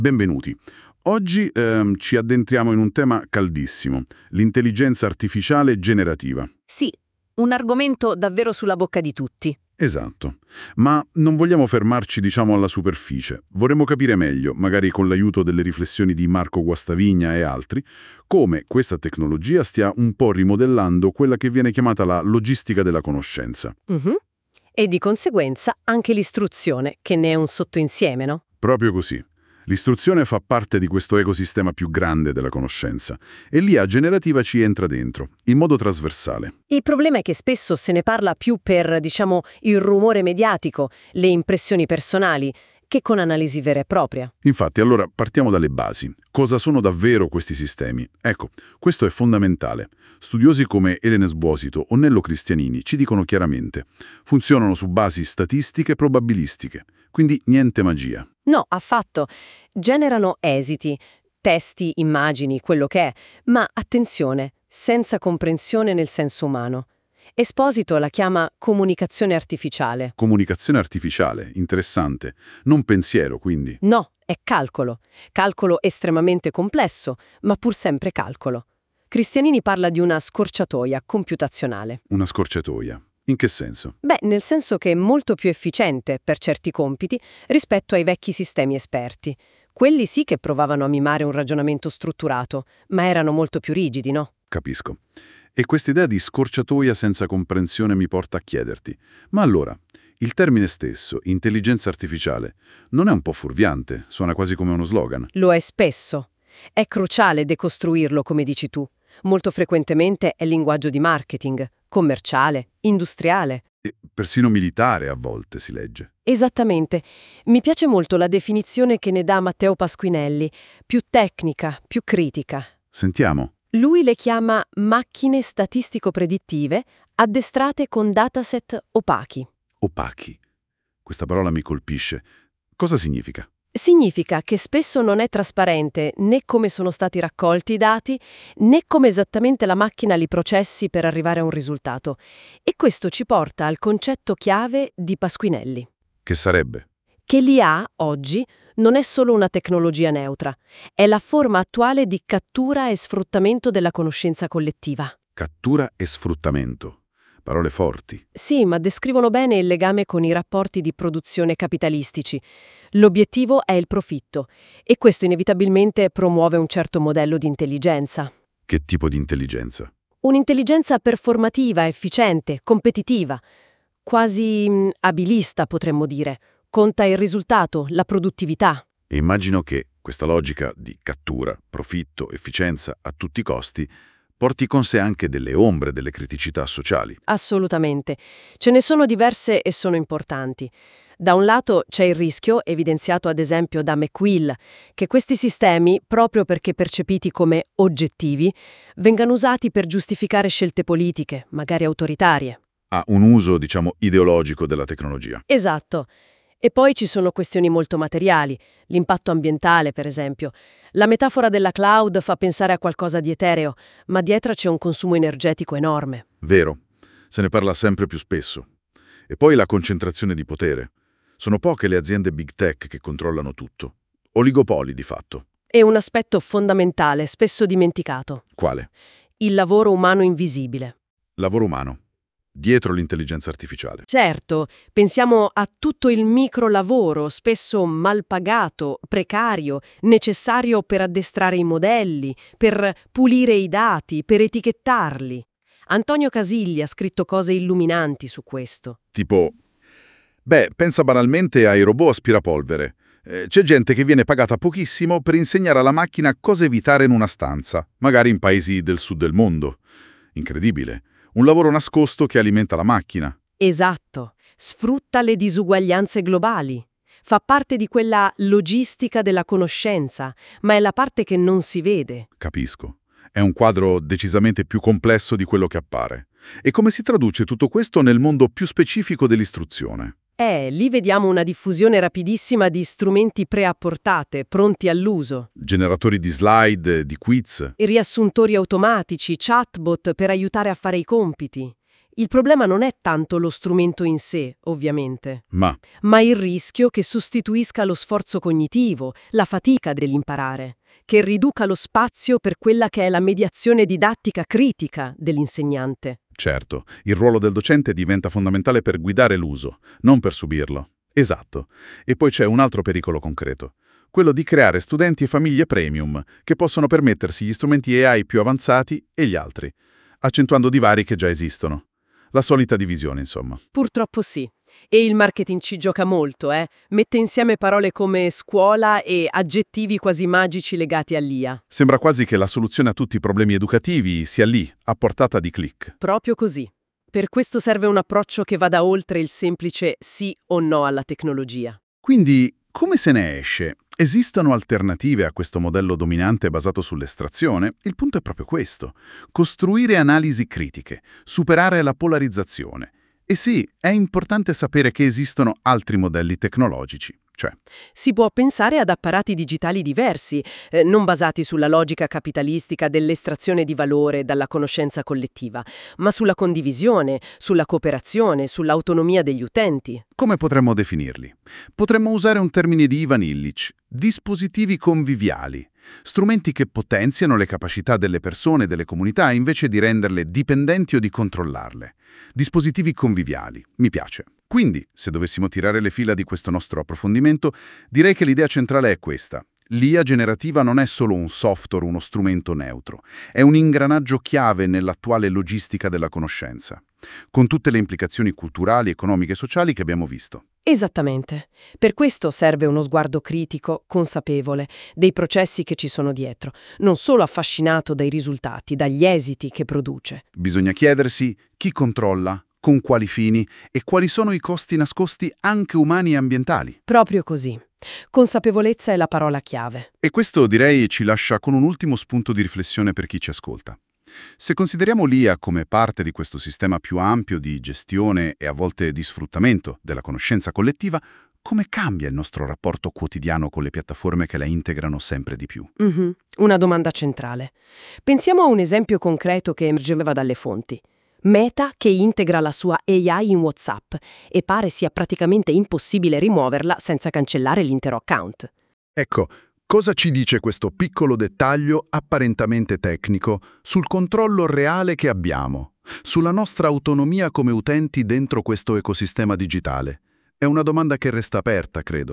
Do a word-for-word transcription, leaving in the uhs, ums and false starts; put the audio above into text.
Benvenuti. Oggi ehm, ci addentriamo in un tema caldissimo, l'intelligenza artificiale generativa. Sì, un argomento davvero sulla bocca di tutti. Esatto. Ma non vogliamo fermarci, diciamo, alla superficie. Vorremmo capire meglio, magari con l'aiuto delle riflessioni di Marco Guastavigna e altri, come questa tecnologia stia un po' rimodellando quella che viene chiamata la logistica della conoscenza. Mhm. E di conseguenza anche l'istruzione, che ne è un sottoinsieme, no? Proprio così. L'istruzione fa parte di questo ecosistema più grande della conoscenza e l'I A generativa ci entra dentro, in modo trasversale. Il problema è che spesso se ne parla più per, diciamo, il rumore mediatico, le impressioni personali, che con analisi vera e propria. Infatti, allora partiamo dalle basi. Cosa sono davvero questi sistemi? Ecco, questo è fondamentale. Studiosi come Elena Esposito o Nello Cristianini ci dicono chiaramente: funzionano su basi statistiche probabilistiche, quindi niente magia. No, affatto. Generano esiti, testi, immagini, quello che è, ma attenzione, senza comprensione nel senso umano. Esposito la chiama comunicazione artificiale. Comunicazione artificiale, interessante. Non pensiero, quindi. No, è calcolo. Calcolo estremamente complesso, ma pur sempre calcolo. Cristianini parla di una scorciatoia computazionale. Una scorciatoia. In che senso? Beh, nel senso che è molto più efficiente per certi compiti rispetto ai vecchi sistemi esperti. Quelli sì che provavano a mimare un ragionamento strutturato, ma erano molto più rigidi, no? Capisco. E quest'idea di scorciatoia senza comprensione mi porta a chiederti: ma allora, il termine stesso, intelligenza artificiale, non è un po' fuorviante? Suona quasi come uno slogan. Lo è spesso. È cruciale decostruirlo, come dici tu. Molto frequentemente è linguaggio di marketing, commerciale, industriale. E persino militare a volte si legge. Esattamente. Mi piace molto la definizione che ne dà Matteo Pasquinelli, più tecnica, più critica. Sentiamo. Lui le chiama macchine statistico-predittive addestrate con dataset opachi. Opachi. Questa parola mi colpisce. Cosa significa? Significa che spesso non è trasparente né come sono stati raccolti i dati, né come esattamente la macchina li processi per arrivare a un risultato. E questo ci porta al concetto chiave di Pasquinelli. Che sarebbe? Che l'I A, oggi, non è solo una tecnologia neutra, è la forma attuale di cattura e sfruttamento della conoscenza collettiva. Cattura e sfruttamento. Parole forti. Sì, ma descrivono bene il legame con i rapporti di produzione capitalistici. L'obiettivo è il profitto e questo inevitabilmente promuove un certo modello di intelligenza. Che tipo di intelligenza? Un'intelligenza performativa, efficiente, competitiva, quasi mh, abilista potremmo dire. Conta il risultato, la produttività. E immagino che questa logica di cattura, profitto, efficienza a tutti i costi porti con sé anche delle ombre, delle criticità sociali. Assolutamente. Ce ne sono diverse e sono importanti. Da un lato c'è il rischio, evidenziato ad esempio da McQuill, che questi sistemi, proprio perché percepiti come oggettivi, vengano usati per giustificare scelte politiche, magari autoritarie. Ha un uso, diciamo, ideologico della tecnologia. Esatto. E poi ci sono questioni molto materiali, l'impatto ambientale, per esempio. La metafora della cloud fa pensare a qualcosa di etereo, ma dietro c'è un consumo energetico enorme. Vero, se ne parla sempre più spesso. E poi la concentrazione di potere. Sono poche le aziende big tech che controllano tutto. Oligopoli, di fatto. È un aspetto fondamentale, spesso dimenticato. Quale? Il lavoro umano invisibile. Lavoro umano. Dietro l'intelligenza artificiale. Certo, pensiamo a tutto il microlavoro, spesso mal pagato, precario, necessario per addestrare i modelli, per pulire i dati, per etichettarli. Antonio Casilli ha scritto cose illuminanti su questo. Tipo, beh, pensa banalmente ai robot aspirapolvere. Eh, c'è gente che viene pagata pochissimo per insegnare alla macchina cosa evitare in una stanza, magari in paesi del sud del mondo. Incredibile. Un lavoro nascosto che alimenta la macchina. Esatto. Sfrutta le disuguaglianze globali. Fa parte di quella logistica della conoscenza, ma è la parte che non si vede. Capisco. È un quadro decisamente più complesso di quello che appare. E come si traduce tutto questo nel mondo più specifico dell'istruzione? Eh, lì vediamo una diffusione rapidissima di strumenti preapportate, pronti all'uso. Generatori di slide, di quiz. I riassuntori automatici, chatbot per aiutare a fare i compiti. Il problema non è tanto lo strumento in sé, ovviamente, Ma, ma il rischio che sostituisca lo sforzo cognitivo, la fatica dell'imparare, che riduca lo spazio per quella che è la mediazione didattica critica dell'insegnante. certo, il ruolo del docente diventa fondamentale per guidare l'uso, non per subirlo. Esatto. E poi c'è un altro pericolo concreto, quello di creare studenti e famiglie premium che possono permettersi gli strumenti A I più avanzati e gli altri, accentuando divari che già esistono. La solita divisione, insomma. Purtroppo sì. E il marketing ci gioca molto, eh? Mette insieme parole come scuola e aggettivi quasi magici legati all'I A. Sembra quasi che la soluzione a tutti i problemi educativi sia lì, a portata di click. Proprio così. Per questo serve un approccio che vada oltre il semplice sì o no alla tecnologia. Quindi, come se ne esce? Esistono alternative a questo modello dominante basato sull'estrazione? Il punto è proprio questo. Costruire analisi critiche, superare la polarizzazione. E sì, è importante sapere che esistono altri modelli tecnologici. Cioè, Si può pensare ad apparati digitali diversi, eh, non basati sulla logica capitalistica dell'estrazione di valore dalla conoscenza collettiva, ma sulla condivisione, sulla cooperazione, sull'autonomia degli utenti. come potremmo definirli? Potremmo usare un termine di Ivan Illich: dispositivi conviviali, strumenti che potenziano le capacità delle persone e delle comunità invece di renderle dipendenti o di controllarle. Dispositivi conviviali, mi piace. Quindi, se dovessimo tirare le fila di questo nostro approfondimento, direi che l'idea centrale è questa. L'I A generativa non è solo un software, uno strumento neutro, è un ingranaggio chiave nell'attuale logistica della conoscenza, con tutte le implicazioni culturali, economiche e sociali che abbiamo visto. Esattamente. Per questo serve uno sguardo critico, consapevole, dei processi che ci sono dietro, non solo affascinato dai risultati, dagli esiti che produce. Bisogna chiedersi chi controlla, con quali fini e quali sono i costi nascosti anche umani e ambientali. Proprio così. Consapevolezza è la parola chiave. E questo, direi, ci lascia con un ultimo spunto di riflessione per chi ci ascolta. Se consideriamo l'I A come parte di questo sistema più ampio di gestione e a volte di sfruttamento della conoscenza collettiva, come cambia il nostro rapporto quotidiano con le piattaforme che la integrano sempre di più? Mhm. Una domanda centrale. Pensiamo a un esempio concreto che emergeva dalle fonti. Meta che integra la sua A I in WhatsApp e pare sia praticamente impossibile rimuoverla senza cancellare l'intero account. Ecco, cosa ci dice questo piccolo dettaglio apparentemente tecnico sul controllo reale che abbiamo, sulla nostra autonomia come utenti dentro questo ecosistema digitale? È una domanda che resta aperta, credo.